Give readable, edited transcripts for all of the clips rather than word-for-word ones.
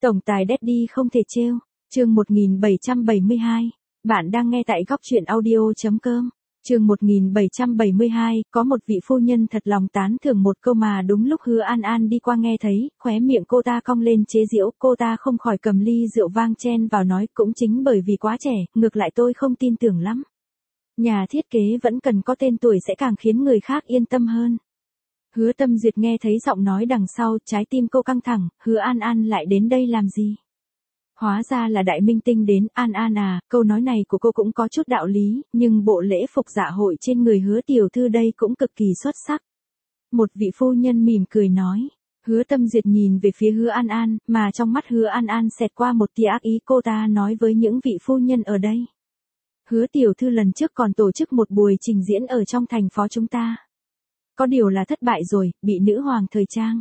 Tổng tài Daddy không thể trêu. Chương 1772. Bạn đang nghe tại góc truyện audio.com. Chương 1772, có một vị phu nhân thật lòng tán thưởng một câu mà đúng lúc Hứa An An đi qua nghe thấy, khóe miệng cô ta cong lên chế giễu, cô ta không khỏi cầm ly rượu vang chen vào nói, cũng chính bởi vì quá trẻ, ngược lại tôi không tin tưởng lắm. Nhà thiết kế vẫn cần có tên tuổi sẽ càng khiến người khác yên tâm hơn. Hứa Tâm Duyệt nghe thấy giọng nói đằng sau, trái tim cô căng thẳng, Hứa An An lại đến đây làm gì? Hóa ra là đại minh tinh đến. An An à, câu nói này của cô cũng có chút đạo lý, nhưng bộ lễ phục dạ hội trên người Hứa tiểu thư đây cũng cực kỳ xuất sắc. Một vị phu nhân mỉm cười nói. Hứa Tâm Duyệt nhìn về phía Hứa An An, mà trong mắt Hứa An An xẹt qua một tia ác ý, cô ta nói với những vị phu nhân ở đây. Hứa tiểu thư lần trước còn tổ chức một buổi trình diễn ở trong thành phố chúng ta. Có điều là thất bại rồi, bị nữ hoàng thời trang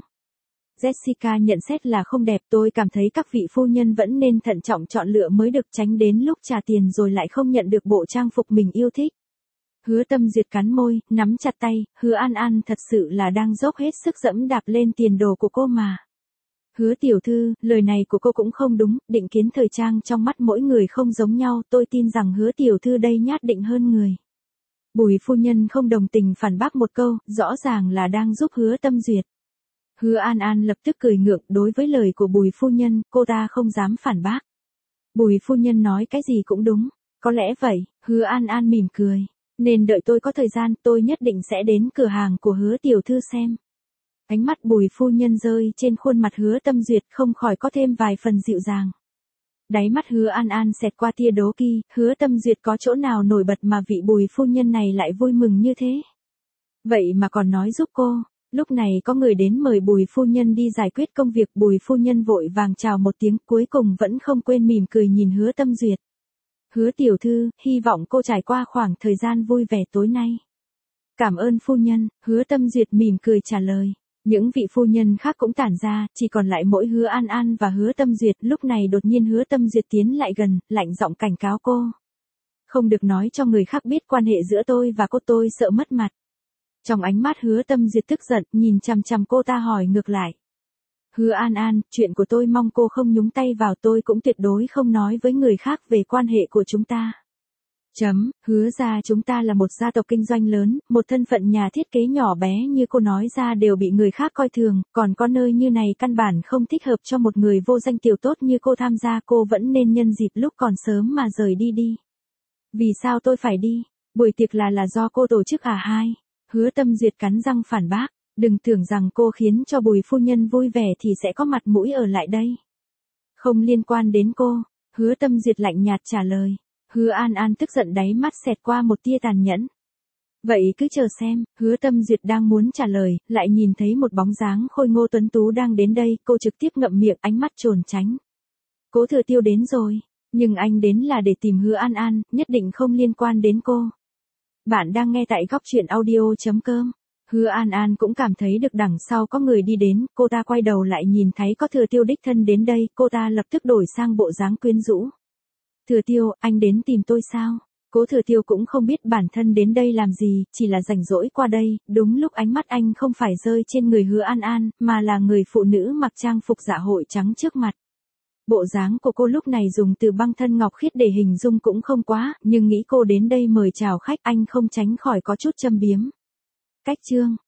Jessica nhận xét là không đẹp. Tôi cảm thấy các vị phu nhân vẫn nên thận trọng chọn lựa mới được, tránh đến lúc trả tiền rồi lại không nhận được bộ trang phục mình yêu thích. Hứa Tâm Duyệt cắn môi, nắm chặt tay, Hứa An An thật sự là đang dốc hết sức dẫm đạp lên tiền đồ của cô mà. Hứa tiểu thư, lời này của cô cũng không đúng, định kiến thời trang trong mắt mỗi người không giống nhau, tôi tin rằng Hứa tiểu thư đây nhát định hơn người. Bùi phu nhân không đồng tình phản bác một câu, rõ ràng là đang giúp Hứa Tâm Duyệt. Hứa An An lập tức cười ngượng, đối với lời của Bùi phu nhân, cô ta không dám phản bác. Bùi phu nhân nói cái gì cũng đúng, có lẽ vậy. Hứa An An mỉm cười, nên đợi tôi có thời gian, tôi nhất định sẽ đến cửa hàng của Hứa tiểu thư xem. Ánh mắt Bùi phu nhân rơi trên khuôn mặt Hứa Tâm Duyệt, không khỏi có thêm vài phần dịu dàng. Đáy mắt Hứa An An xẹt qua tia đố kỵ, Hứa Tâm Duyệt có chỗ nào nổi bật mà vị Bùi phu nhân này lại vui mừng như thế? Vậy mà còn nói giúp cô. Lúc này có người đến mời Bùi phu nhân đi giải quyết công việc. Bùi phu nhân vội vàng chào một tiếng, cuối cùng vẫn không quên mỉm cười nhìn Hứa Tâm Duyệt. Hứa tiểu thư, hy vọng cô trải qua khoảng thời gian vui vẻ tối nay. Cảm ơn phu nhân. Hứa Tâm Duyệt mỉm cười trả lời. Những vị phu nhân khác cũng tản ra, chỉ còn lại mỗi Hứa An An và Hứa Tâm Duyệt. Lúc này đột nhiên Hứa Tâm Duyệt tiến lại gần, lạnh giọng cảnh cáo cô. Không được nói cho người khác biết quan hệ giữa tôi và cô, tôi sợ mất mặt. Trong ánh mắt Hứa Tâm Duyệt tức giận, nhìn chằm chằm cô ta hỏi ngược lại. Hứa An An, chuyện của tôi mong cô không nhúng tay vào, tôi cũng tuyệt đối không nói với người khác về quan hệ của chúng ta. Hứa ra chúng ta là một gia tộc kinh doanh lớn, một thân phận nhà thiết kế nhỏ bé như cô nói ra đều bị người khác coi thường, còn có nơi như này căn bản không thích hợp cho một người vô danh tiểu tốt như cô tham gia, cô vẫn nên nhân dịp lúc còn sớm mà rời đi đi. Vì sao tôi phải đi? Buổi tiệc là do cô tổ chức à hai? Hứa Tâm Duyệt cắn răng phản bác, đừng tưởng rằng cô khiến cho Bùi phu nhân vui vẻ thì sẽ có mặt mũi ở lại đây. Không liên quan đến cô. Hứa Tâm Duyệt lạnh nhạt trả lời. Hứa An An tức giận, đáy mắt xẹt qua một tia tàn nhẫn. Vậy cứ chờ xem. Hứa Tâm Duyệt đang muốn trả lời, lại nhìn thấy một bóng dáng khôi ngô tuấn tú đang đến đây, cô trực tiếp ngậm miệng, ánh mắt trốn tránh. Cố Thừa Tiêu đến rồi, nhưng anh đến là để tìm Hứa An An, nhất định không liên quan đến cô. Bạn đang nghe tại góc truyện audio.com. Hứa An An cũng cảm thấy được đằng sau có người đi đến, cô ta quay đầu lại nhìn thấy có Thừa Tiêu đích thân đến đây, cô ta lập tức đổi sang bộ dáng quyến rũ. Thừa Tiêu, anh đến tìm tôi sao? Cố Thừa Tiêu cũng không biết bản thân đến đây làm gì, chỉ là rảnh rỗi qua đây. Đúng lúc ánh mắt anh không phải rơi trên người Hứa An An, mà là người phụ nữ mặc trang phục dạ hội trắng trước mặt. Bộ dáng của cô lúc này dùng từ băng thân ngọc khiết để hình dung cũng không quá, nhưng nghĩ cô đến đây mời chào khách, anh không tránh khỏi có chút châm biếm. Cách chương